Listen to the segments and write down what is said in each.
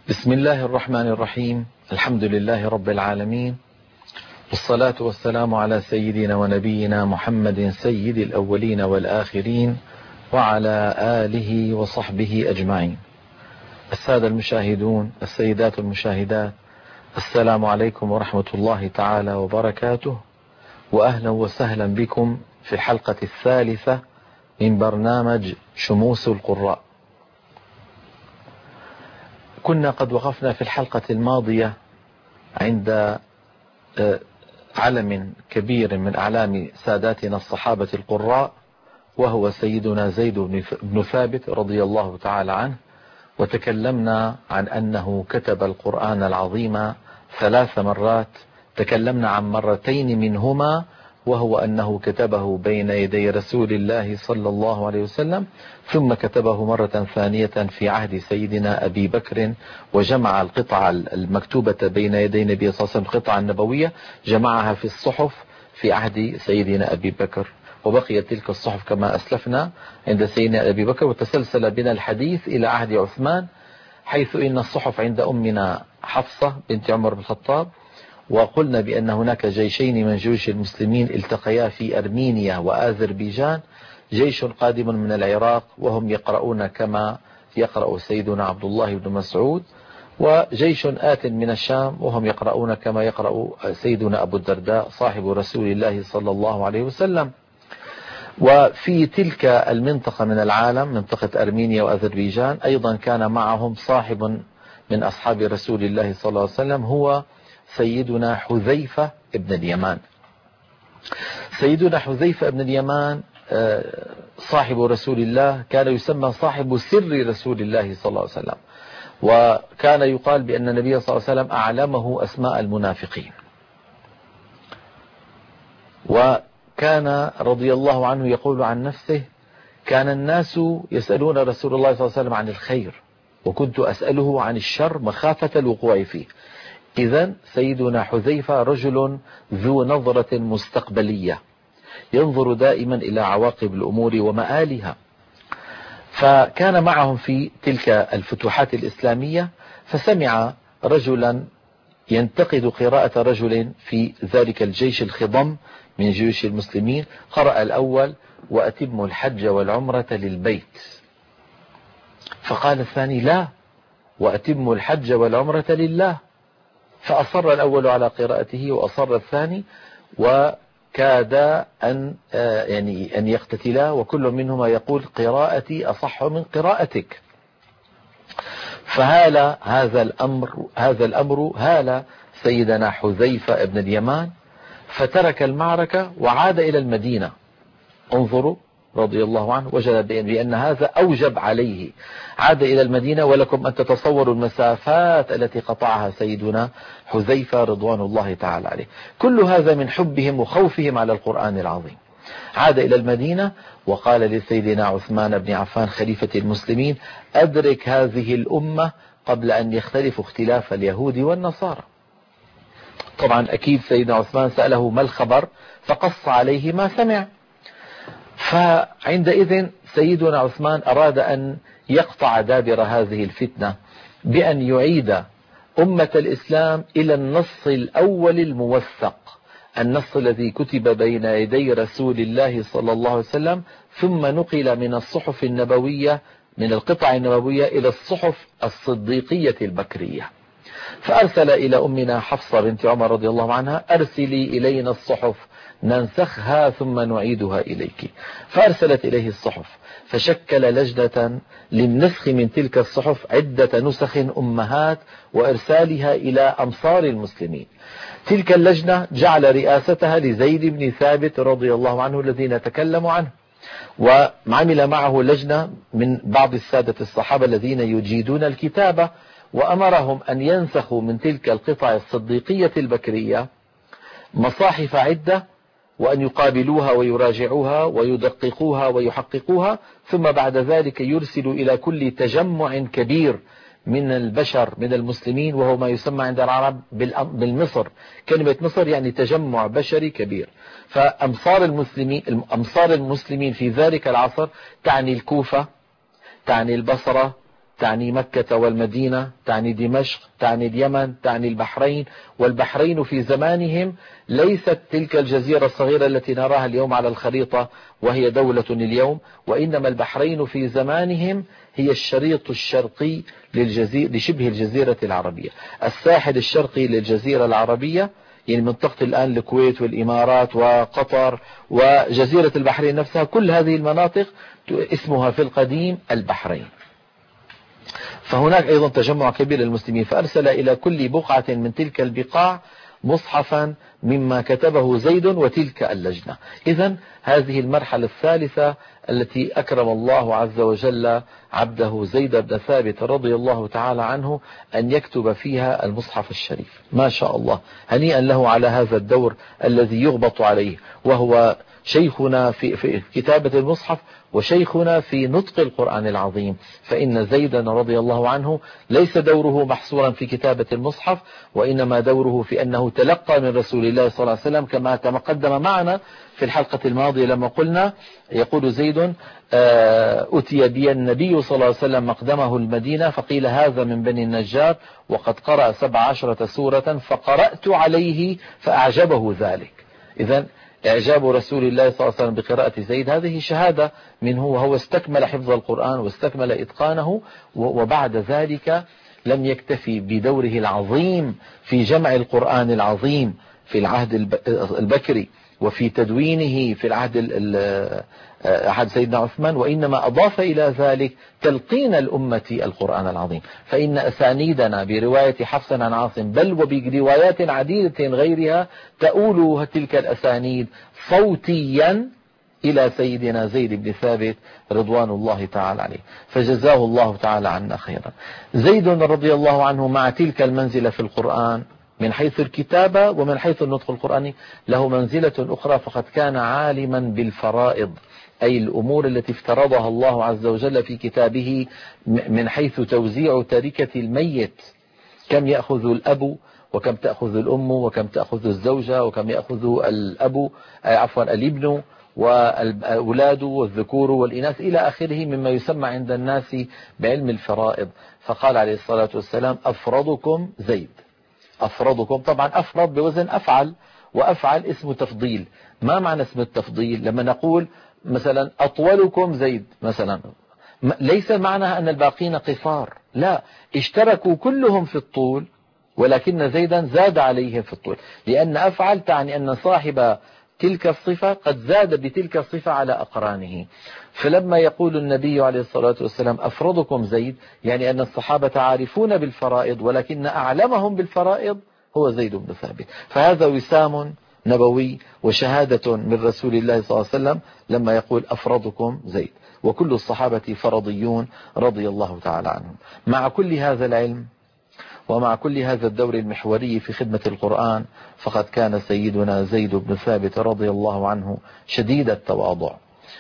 بسم الله الرحمن الرحيم. الحمد لله رب العالمين، والصلاة والسلام على سيدنا ونبينا محمد سيد الأولين والآخرين وعلى آله وصحبه أجمعين. السادة المشاهدون، السيدات المشاهدات، السلام عليكم ورحمة الله تعالى وبركاته، وأهلا وسهلا بكم في الحلقة الثالثة من برنامج شموس القراء. كنا قد وقفنا في الحلقة الماضية عند علم كبير من أعلام ساداتنا الصحابة القراء، وهو سيدنا زيد بن ثابت رضي الله تعالى عنه، وتكلمنا عن أنه كتب القرآن العظيم 3 مرات. تكلمنا عن مرتين منهما، وهو أنه كتبه بين يدي رسول الله صلى الله عليه وسلم، ثم كتبه مرة ثانية في عهد سيدنا أبي بكر، وجمع القطع المكتوبة بين يدي النبي صلى الله عليه وسلم، القطع النبوية جمعها في الصحف في عهد سيدنا أبي بكر، وبقيت تلك الصحف كما أسلفنا عند سيدنا أبي بكر، وتسلسل بنا الحديث إلى عهد عثمان، حيث إن الصحف عند أمنا حفصة بنت عمر بن الخطاب. وقلنا بأن هناك جيشين من جيوش المسلمين التقيا في أرمينيا وآذربيجان، جيش قادم من العراق وهم يقرؤون كما يقرأ سيدنا عبد الله بن مسعود، وجيش آت من الشام وهم يقرؤون كما يقرأ سيدنا أبو الدرداء صاحب رسول الله صلى الله عليه وسلم. وفي تلك المنطقة من العالم، منطقة أرمينيا وأذربيجان، أيضا كان معهم صاحب من أصحاب رسول الله صلى الله عليه وسلم، هو سيدنا حذيفة ابن اليمان. سيدنا حذيفة ابن اليمان صاحب رسول الله، كان يسمى صاحب سر رسول الله صلى الله عليه وسلم، وكان يقال بأن النبي صلى الله عليه وسلم أعلمه أسماء المنافقين. وكان رضي الله عنه يقول عن نفسه: كان الناس يسألون رسول الله صلى الله عليه وسلم عن الخير، وكنت أسأله عن الشر مخافة الوقوع فيه. إذن سيدنا حذيفة رجل ذو نظرة مستقبلية، ينظر دائما إلى عواقب الأمور ومآلها. فكان معهم في تلك الفتوحات الإسلامية، فسمع رجلا ينتقد قراءة رجل في ذلك الجيش الخضم من جيوش المسلمين. قرأ الأول: وأتم الحج والعمرة للبيت. فقال الثاني: لا، وأتم الحج والعمرة لله. فأصر الأول على قراءته وأصر الثاني، وكاد أن يقتتلا، وكل منهما يقول: قراءتي أصح من قراءتك. فهال هذا الأمر هال سيدنا حذيفة ابن اليمان، فترك المعركة وعاد إلى المدينة. انظروا رضي الله عنه، وجد بأن هذا أوجب عليه، عاد إلى المدينة. ولكم أن تتصوروا المسافات التي قطعها سيدنا حذيفة رضوان الله تعالى عليه، كل هذا من حبهم وخوفهم على القرآن العظيم. عاد إلى المدينة وقال لسيدنا عثمان بن عفان خليفة المسلمين: أدرك هذه الأمة قبل أن يختلفوا اختلاف اليهود والنصارى. طبعا أكيد سيدنا عثمان سأله: ما الخبر؟ فقص عليه ما سمع. فعندئذ سيدنا عثمان أراد أن يقطع دابر هذه الفتنة بأن يعيد أمة الإسلام إلى النص الأول الموثق، النص الذي كتب بين يدي رسول الله صلى الله عليه وسلم، ثم نقل من الصحف النبوية، من القطع النبوية، إلى الصحف الصديقية البكرية. فأرسل إلى أمنا حفصة بنت عمر رضي الله عنها: أرسلي إلينا الصحف ننسخها ثم نعيدها إليك. فأرسلت إليه الصحف، فشكل لجنة للنسخ من تلك الصحف عدة نسخ أمهات، وإرسالها إلى أمصار المسلمين. تلك اللجنة جعل رئاستها لزيد بن ثابت رضي الله عنه الذي نتكلم عنه، وعمل معه لجنة من بعض السادة الصحابة الذين يجيدون الكتابة، وأمرهم أن ينسخوا من تلك القطع الصديقية البكرية مصاحف عدة، وأن يقابلوها ويراجعوها ويدققوها ويحققوها، ثم بعد ذلك يرسل إلى كل تجمع كبير من البشر من المسلمين، وهو ما يسمى عند العرب بالمصر. كلمة مصر يعني تجمع بشري كبير. فأمصار المسلمين في ذلك العصر تعني الكوفة، تعني البصرة، تعني مكة والمدينة، تعني دمشق، تعني اليمن، تعني البحرين. والبحرين في زمانهم ليست تلك الجزيرة الصغيرة التي نراها اليوم على الخريطة وهي دولة اليوم، وإنما البحرين في زمانهم هي الشريط الشرقي لشبه الجزيرة العربية، الساحل الشرقي للجزيرة العربية، يعني منطقة الآن الكويت والإمارات وقطر وجزيرة البحرين نفسها، كل هذه المناطق اسمها في القديم البحرين. فهناك أيضا تجمع كبير للمسلمين، فأرسل إلى كل بقعة من تلك البقاع مصحفا مما كتبه زيد وتلك اللجنة. إذن هذه المرحلة الثالثة التي أكرم الله عز وجل عبده زيد بن ثابت رضي الله تعالى عنه أن يكتب فيها المصحف الشريف. ما شاء الله، هنيئا له على هذا الدور الذي يغبط عليه، وهو شيخنا في كتابة المصحف وشيخنا في نطق القرآن العظيم. فإن زيدا رضي الله عنه ليس دوره محصورا في كتابة المصحف، وإنما دوره في أنه تلقى من رسول الله صلى الله عليه وسلم، كما تقدم معنا في الحلقة الماضية لما قلنا، يقول زيد: أتي بي النبي صلى الله عليه وسلم مقدمه المدينة فقيل هذا من بني النجار وقد قرأ 17 سورة فقرأت عليه فأعجبه ذلك. إذن إعجاب رسول الله صلى الله عليه وسلم بقراءة زيد هذه شهادة منه، وهو استكمل حفظ القرآن واستكمل إتقانه. وبعد ذلك لم يكتفي بدوره العظيم في جمع القرآن العظيم في العهد البكري وفي تدوينه في عهد سيدنا عثمان، وإنما أضاف إلى ذلك تلقين الأمة القرآن العظيم. فإن أسانيدنا برواية حفص عن عاصم بل وبروايات عديدة غيرها تؤول تلك الأسانيد صوتيا إلى سيدنا زيد بن ثابت رضوان الله تعالى عليه، فجزاه الله تعالى عنا خيرا. زيد رضي الله عنه مع تلك المنزلة في القرآن من حيث الكتابة ومن حيث النطق القرآني له منزلة أخرى، فقد كان عالما بالفرائض، أي الأمور التي افترضها الله عز وجل في كتابه من حيث توزيع تركة الميت، كم يأخذ الأب وكم تأخذ الأم وكم تأخذ الزوجة وكم يأخذ الابن والأولاد والذكور والإناث إلى آخره مما يسمى عند الناس بعلم الفرائض. فقال عليه الصلاة والسلام: أفرضكم زيد. أفرضكم، طبعا أفرض بوزن أفعل، وأفعل اسم تفضيل. ما معنى اسم التفضيل؟ لما نقول مثلا أطولكم زيد مثلا، ليس معناها أن الباقين قصار، لا، اشتركوا كلهم في الطول، ولكن زيدا زاد عليهم في الطول، لأن أفعل تعني أن صاحب تلك الصفة قد زاد بتلك الصفة على أقرانه. فلما يقول النبي عليه الصلاة والسلام أفرضكم زيد، يعني أن الصحابة عارفون بالفرائض، ولكن أعلمهم بالفرائض هو زيد بن ثابت. فهذا وسام نبوي وشهادة من رسول الله صلى الله عليه وسلم لما يقول أفرضكم زيد، وكل الصحابة فرضيون رضي الله تعالى عنهم. مع كل هذا العلم ومع كل هذا الدور المحوري في خدمة القرآن، فقد كان سيدنا زيد بن ثابت رضي الله عنه شديد التواضع.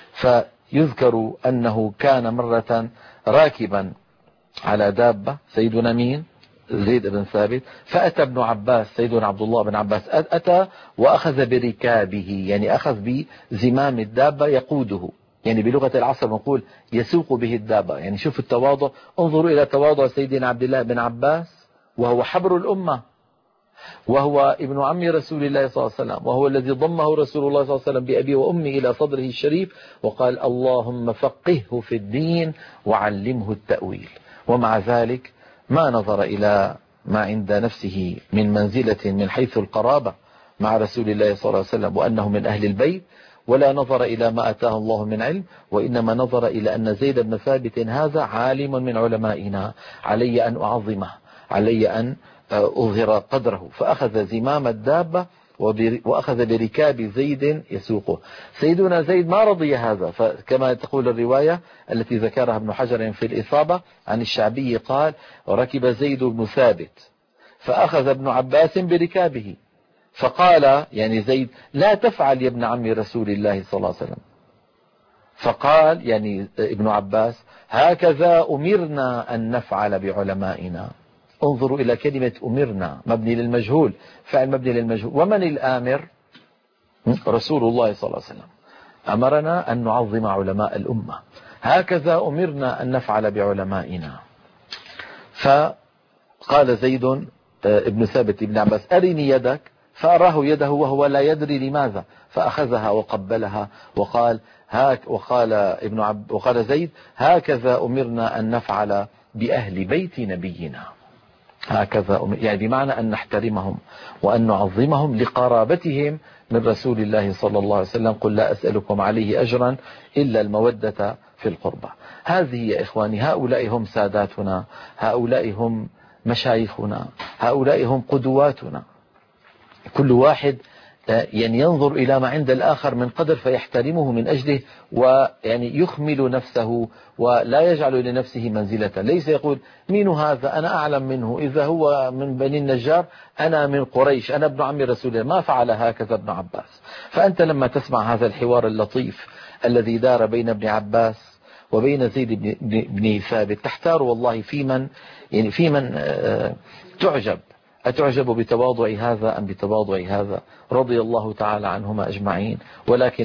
فيذكر أنه كان مرة راكبا على دابة، سيدنا مين؟ زيد بن ثابت، فأتى ابن عباس، سيدنا عبد الله بن عباس أتى وأخذ بركابه، يعني أخذ بزمام الدابة يقوده، يعني بلغة العصر نقول يسوق به الدابة. يعني شوف التواضع، انظروا إلى تواضع سيدنا عبد الله بن عباس، وهو حبر الأمة، وهو ابن عم رسول الله صلى الله عليه وسلم، وهو الذي ضمه رسول الله صلى الله عليه وسلم بأبي وأمي إلى صدره الشريف، وقال اللهم فقهه في الدين وعلمه التأويل. ومع ذلك ما نظر إلى ما عند نفسه من منزلة من حيث القرابة مع رسول الله صلى الله عليه وسلم وأنه من أهل البيت، ولا نظر إلى ما أتاه الله من علم، وإنما نظر إلى أن زيد بن ثابت هذا عالم من علمائنا، علي أن أعظمه، علي أن أظهر قدره. فأخذ زمام الدابة وأخذ بركاب زيد يسوقه. سيدنا زيد ما رضي هذا، فكما تقول الرواية التي ذكرها ابن حجر في الإصابة عن الشعبي قال: ركب زيد بن ثابت فأخذ ابن عباس بركابه فقال، يعني زيد: لا تفعل يا ابن عم رسول الله صلى الله عليه وسلم. فقال يعني ابن عباس: هكذا أمرنا أن نفعل بعلمائنا. انظروا إلى كلمة أمرنا، مبني للمجهول، فعل مبني للمجهول. ومن الآمر؟ رسول الله صلى الله عليه وسلم أمرنا أن نعظم علماء الأمة. هكذا أمرنا أن نفعل بعلمائنا. فقال زيد ابن ثابت ابن عباس أرني يدك، فأراه يده وهو لا يدري لماذا، فأخذها وقبلها وقال وقال زيد هكذا أمرنا أن نفعل بأهل بيت نبينا. هكذا يعني بمعنى أن نحترمهم وأن نعظمهم لقرابتهم من رسول الله صلى الله عليه وسلم. قل لا أسألكم عليه أجرا إلا المودة في القربى. هذه يا إخواني هؤلاء هم ساداتنا، هؤلاء هم مشايخنا، هؤلاء هم قدواتنا. كل واحد يعني ينظر إلى ما عند الآخر من قدر فيحترمه من أجله، ويعني يخمل نفسه ولا يجعل لنفسه منزلة. ليس يقول مين هذا أنا أعلم منه، إذا هو من بني النجار أنا من قريش، أنا ابن عم رسول الله. ما فعل هكذا ابن عباس. فأنت لما تسمع هذا الحوار اللطيف الذي دار بين ابن عباس وبين زيد بن ثابت تحتار والله في من تعجب. أتعجب بتواضع هذا أم بتواضع هذا؟ رضي الله تعالى عنهما أجمعين. ولكن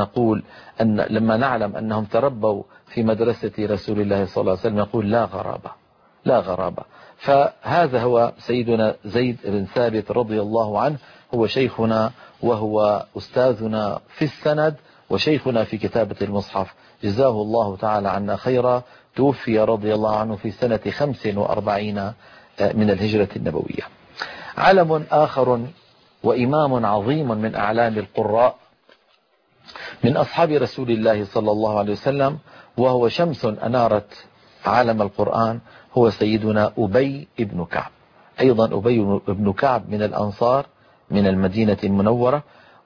لما نعلم أنهم تربوا في مدرسة رسول الله صلى الله عليه وسلم نقول لا غرابة. فهذا هو سيدنا زيد بن ثابت رضي الله عنه، هو شيخنا وهو أستاذنا في السند وشيخنا في كتابة المصحف، جزاه الله تعالى عنا خيرا. توفي رضي الله عنه في سنة 45 من الهجرة النبوية. علم آخر وإمام عظيم من أعلام القراء من أصحاب رسول الله صلى الله عليه وسلم، وهو شمس أنارت عالم القرآن، هو سيدنا أبي بن كعب. أيضا أبي بن كعب من الأنصار من المدينة المنورة،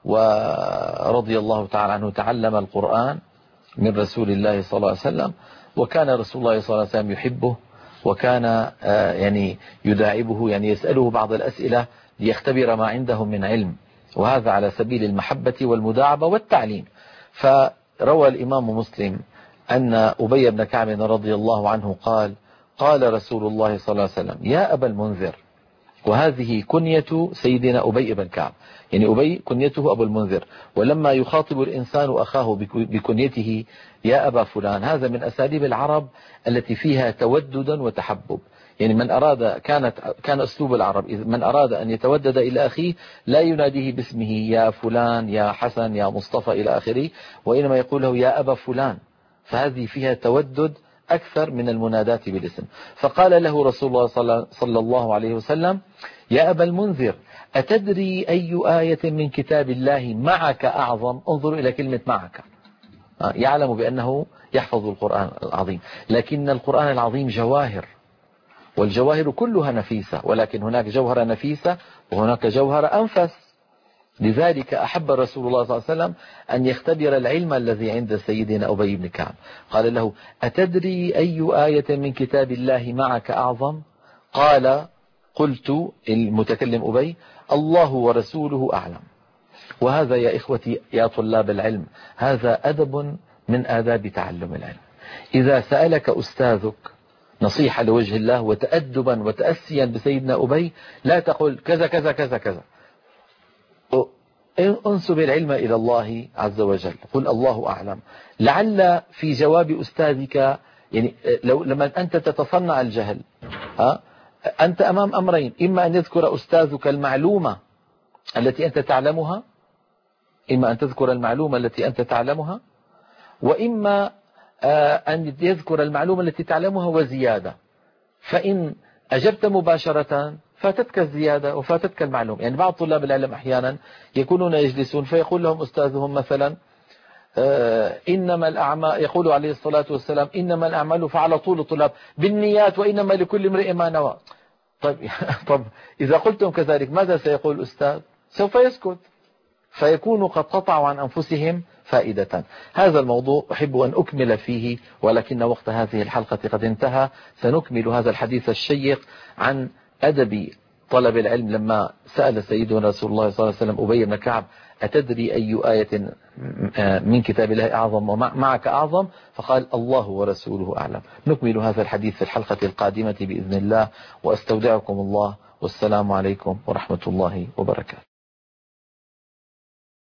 ورضي الله تعالى عنه تعلم القرآن من رسول الله صلى الله عليه وسلم، وكان رسول الله صلى الله عليه وسلم يحبه، وكان يعني يداعبه، يعني يسأله بعض الأسئلة ليختبر ما عنده من علم، وهذا على سبيل المحبة والمداعبة والتعليم. فروى الإمام مسلم أن أبي بن كعب رضي الله عنه قال رسول الله صلى الله عليه وسلم يا أبا المنذر، وهذه كنية سيدنا أبي بن كعب، يعني أبي كنيته أبو المنذر، ولما يخاطب الإنسان أخاه بكنيته يا أبا فلان، هذا من أساليب العرب التي فيها توددا وتحبب. يعني كان أسلوب العرب من أراد أن يتودد إلى أخيه لا يناديه باسمه يا فلان يا حسن يا مصطفى إلى آخره، وإنما يقول له يا أبا فلان، فهذه فيها تودد أكثر من المنادات بالاسم. فقال له رسول الله صلى الله عليه وسلم يا أبا المنذر أتدري أي آية من كتاب الله معك أعظم؟ انظروا إلى كلمة معك، يعلم بأنه يحفظ القرآن العظيم، لكن القرآن العظيم جواهر، والجواهر كلها نفيسة، ولكن هناك جوهرة نفيسة وهناك جوهرة أنفس. لذلك أحب رسول الله صلى الله عليه وسلم أن يختبر العلم الذي عند سيدنا أبي بن كعب. قال له أتدري أي آية من كتاب الله معك أعظم؟ قال قلت المتكلم أبي الله ورسوله أعلم. وهذا يا إخوتي يا طلاب العلم هذا أدب من آداب تعلم العلم. إذا سألك أستاذك نصيحة لوجه الله وتأدبا وتأسيا بسيدنا أبي لا تقل كذا كذا كذا كذا، انسب العلم إلى الله عز وجل، قل الله أعلم. لعل في جواب أستاذك يعني لما أنت تتصنع الجهل أنت أمام أمرين، إما أن يذكر أستاذك المعلومة التي أنت تعلمها، وإما أن يذكر المعلومة التي تعلمها وزيادة. فإن أجبت مباشرة فاتتك الزيادة وفاتتك المعلومة. يعني بعض طلاب العلم أحيانا يكونون يجلسون فيقول لهم أستاذهم مثلا إنما الأعمال، يقول عليه الصلاة والسلام إنما الأعمال، فعلى طول الطلاب بالنيات وإنما لكل امرئ ما نوى. طب إذا قلتم كذلك ماذا سيقول الأستاذ؟ سوف يسكت، فيكونوا قد قطعوا عن أنفسهم فائدة. هذا الموضوع أحب أن أكمل فيه، ولكن وقت هذه الحلقة قد انتهى. سنكمل هذا الحديث الشيق عن أدب طلب العلم لما سأل سيدنا رسول الله صلى الله عليه وسلم أبي بن كعب أتدري أي آية من كتاب الله أعظم ومعك أعظم؟ فقال الله ورسوله أعلم. نكمل هذا الحديث في الحلقة القادمة بإذن الله، وأستودعكم الله، والسلام عليكم ورحمة الله وبركاته.